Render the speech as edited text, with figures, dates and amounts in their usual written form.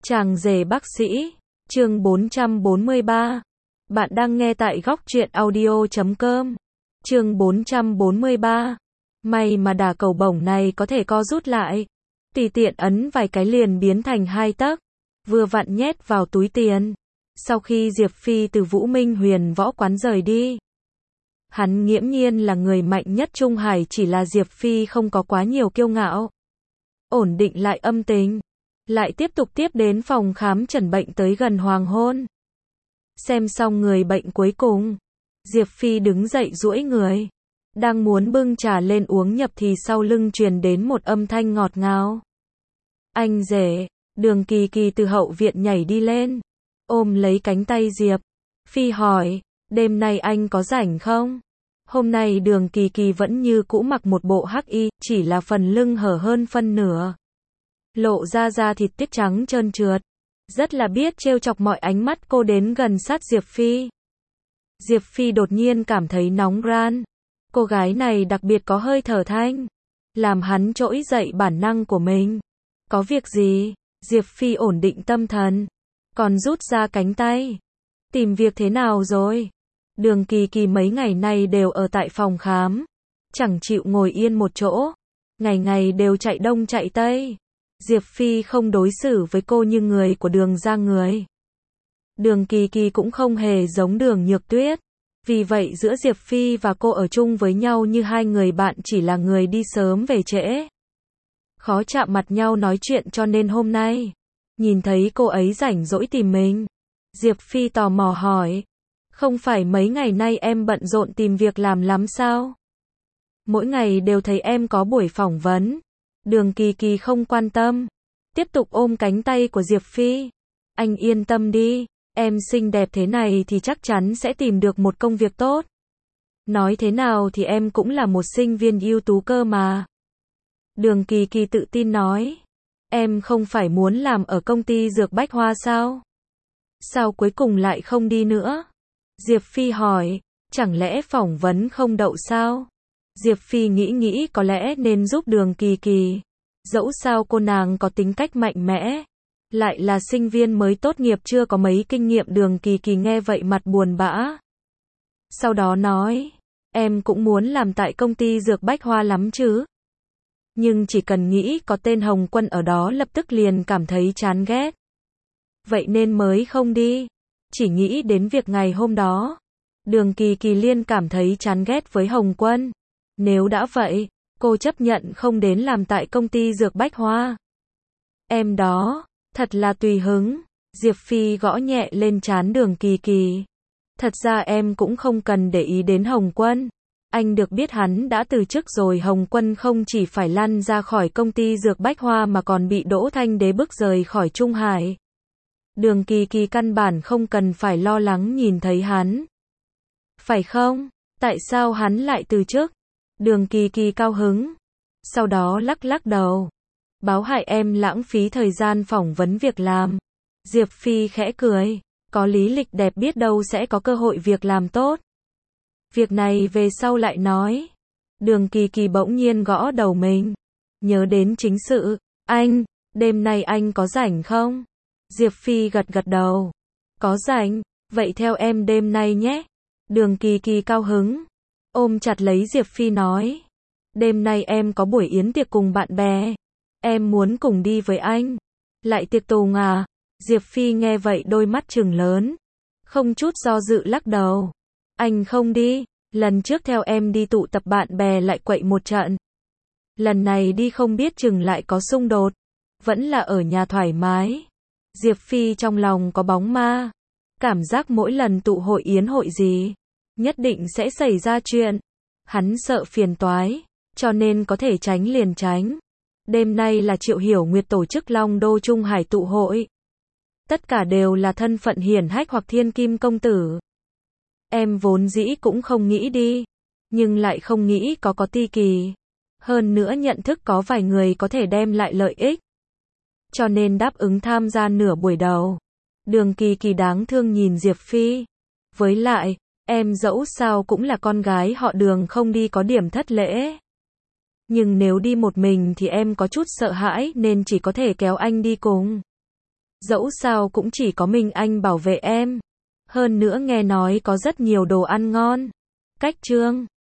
Chàng rể bác sĩ, chương 443. Bạn đang nghe tại góc truyện audio.com. Chương 443. May mà đà cầu bổng này có thể co rút lại. Tùy tiện ấn vài cái liền biến thành 2 tấc. Vừa vặn nhét vào túi tiền. Sau khi Diệp Phi từ Vũ Minh Huyền võ quán rời đi. Hắn nghiễm nhiên là người mạnh nhất Trung Hải, chỉ là Diệp Phi không có quá nhiều kiêu ngạo. Ổn định lại âm tình. Lại tiếp tục tiếp đến phòng khám chẩn bệnh tới gần hoàng hôn. Xem xong người bệnh cuối cùng, Diệp Phi đứng dậy duỗi người. Đang muốn bưng trà lên uống nhập thì sau lưng truyền đến một âm thanh ngọt ngào. Anh rể. Đường Kỳ Kỳ từ hậu viện nhảy đi lên, ôm lấy cánh tay Diệp Phi hỏi, đêm nay anh có rảnh không? Hôm nay Đường Kỳ Kỳ vẫn như cũ mặc một bộ hắc y, chỉ là phần lưng hở hơn phân nửa. Lộ ra da thịt tuyết trắng trơn trượt. Rất là biết trêu chọc mọi ánh mắt cô đến gần sát Diệp Phi. Diệp Phi đột nhiên cảm thấy nóng ran. Cô gái này đặc biệt có hơi thở thanh. Làm hắn trỗi dậy bản năng của mình. Có việc gì? Diệp Phi ổn định tâm thần. Còn rút ra cánh tay. Tìm việc thế nào rồi? Đường Kỳ Kỳ mấy ngày nay đều ở tại phòng khám. Chẳng chịu ngồi yên một chỗ. Ngày ngày đều chạy đông chạy tây. Diệp Phi không đối xử với cô như người của Đường gia người. Đường Kỳ Kỳ cũng không hề giống Đường Nhược Tuyết. Vì vậy giữa Diệp Phi và cô ở chung với nhau như hai người bạn, chỉ là người đi sớm về trễ. Khó chạm mặt nhau nói chuyện, cho nên hôm nay nhìn thấy cô ấy rảnh rỗi tìm mình. Diệp Phi tò mò hỏi, không phải mấy ngày nay em bận rộn tìm việc làm lắm sao? Mỗi ngày đều thấy em có buổi phỏng vấn. Đường Kỳ Kỳ không quan tâm, tiếp tục ôm cánh tay của Diệp Phi. Anh yên tâm đi, em xinh đẹp thế này thì chắc chắn sẽ tìm được một công việc tốt. Nói thế nào thì em cũng là một sinh viên ưu tú cơ mà. Đường Kỳ Kỳ tự tin nói, em không phải muốn làm ở công ty dược bách hoa sao? Sao cuối cùng lại không đi nữa? Diệp Phi hỏi, chẳng lẽ phỏng vấn không đậu sao? Diệp Phi nghĩ có lẽ nên giúp Đường Kỳ Kỳ. Dẫu sao cô nàng có tính cách mạnh mẽ. Lại là sinh viên mới tốt nghiệp chưa có mấy kinh nghiệm. Đường Kỳ Kỳ nghe vậy mặt buồn bã. Sau đó nói, em cũng muốn làm tại công ty dược bách hoa lắm chứ. Nhưng chỉ cần nghĩ có tên Hồng Quân ở đó lập tức liền cảm thấy chán ghét. Vậy nên mới không đi. Chỉ nghĩ đến việc ngày hôm đó. Đường Kỳ Kỳ liên cảm thấy chán ghét với Hồng Quân. Nếu đã vậy, cô chấp nhận không đến làm tại công ty dược bách hoa. Em đó, thật là tùy hứng. Diệp Phi gõ nhẹ lên trán Đường Kỳ Kỳ. Thật ra em cũng không cần để ý đến Hồng Quân. Anh được biết hắn đã từ chức rồi. Hồng Quân không chỉ phải lăn ra khỏi công ty dược bách hoa mà còn bị Đỗ Thanh Đế bức rời khỏi Trung Hải. Đường Kỳ Kỳ căn bản không cần phải lo lắng nhìn thấy hắn. Phải không? Tại sao hắn lại từ chức? Đường Kỳ Kỳ cao hứng. Sau đó lắc đầu. Báo hại em lãng phí thời gian phỏng vấn việc làm. Diệp Phi khẽ cười. Có lý lịch đẹp biết đâu sẽ có cơ hội việc làm tốt. Việc này về sau lại nói. Đường Kỳ Kỳ bỗng nhiên gõ đầu mình. Nhớ đến chính sự. Anh, đêm nay anh có rảnh không? Diệp Phi gật đầu. Có rảnh, vậy theo em đêm nay nhé. Đường Kỳ Kỳ cao hứng. Ôm chặt lấy Diệp Phi nói. Đêm nay em có buổi yến tiệc cùng bạn bè. Em muốn cùng đi với anh. Lại tiệc tùng à? Diệp Phi nghe vậy đôi mắt trừng lớn. Không chút do dự lắc đầu. Anh không đi. Lần trước theo em đi tụ tập bạn bè lại quậy một trận. Lần này đi không biết chừng lại có xung đột. Vẫn là ở nhà thoải mái. Diệp Phi trong lòng có bóng ma. Cảm giác mỗi lần tụ hội yến hội gì, nhất định sẽ xảy ra chuyện. Hắn sợ phiền toái, cho nên có thể tránh liền tránh. Đêm nay là Triệu Hiểu Nguyệt tổ chức Long Đô Trung Hải tụ hội. Tất cả đều là thân phận hiển hách hoặc thiên kim công tử. Em vốn dĩ cũng không nghĩ đi, nhưng lại không nghĩ có Ti Kỳ. Hơn nữa nhận thức có vài người có thể đem lại lợi ích. Cho nên đáp ứng tham gia nửa buổi đầu. Đường Kỳ Kỳ đáng thương nhìn Diệp Phi. Với lại, em dẫu sao cũng là con gái họ Đường, không đi có điểm thất lễ. Nhưng nếu đi một mình thì em có chút sợ hãi nên chỉ có thể kéo anh đi cùng. Dẫu sao cũng chỉ có mình anh bảo vệ em. Hơn nữa nghe nói có rất nhiều đồ ăn ngon. Cách Trương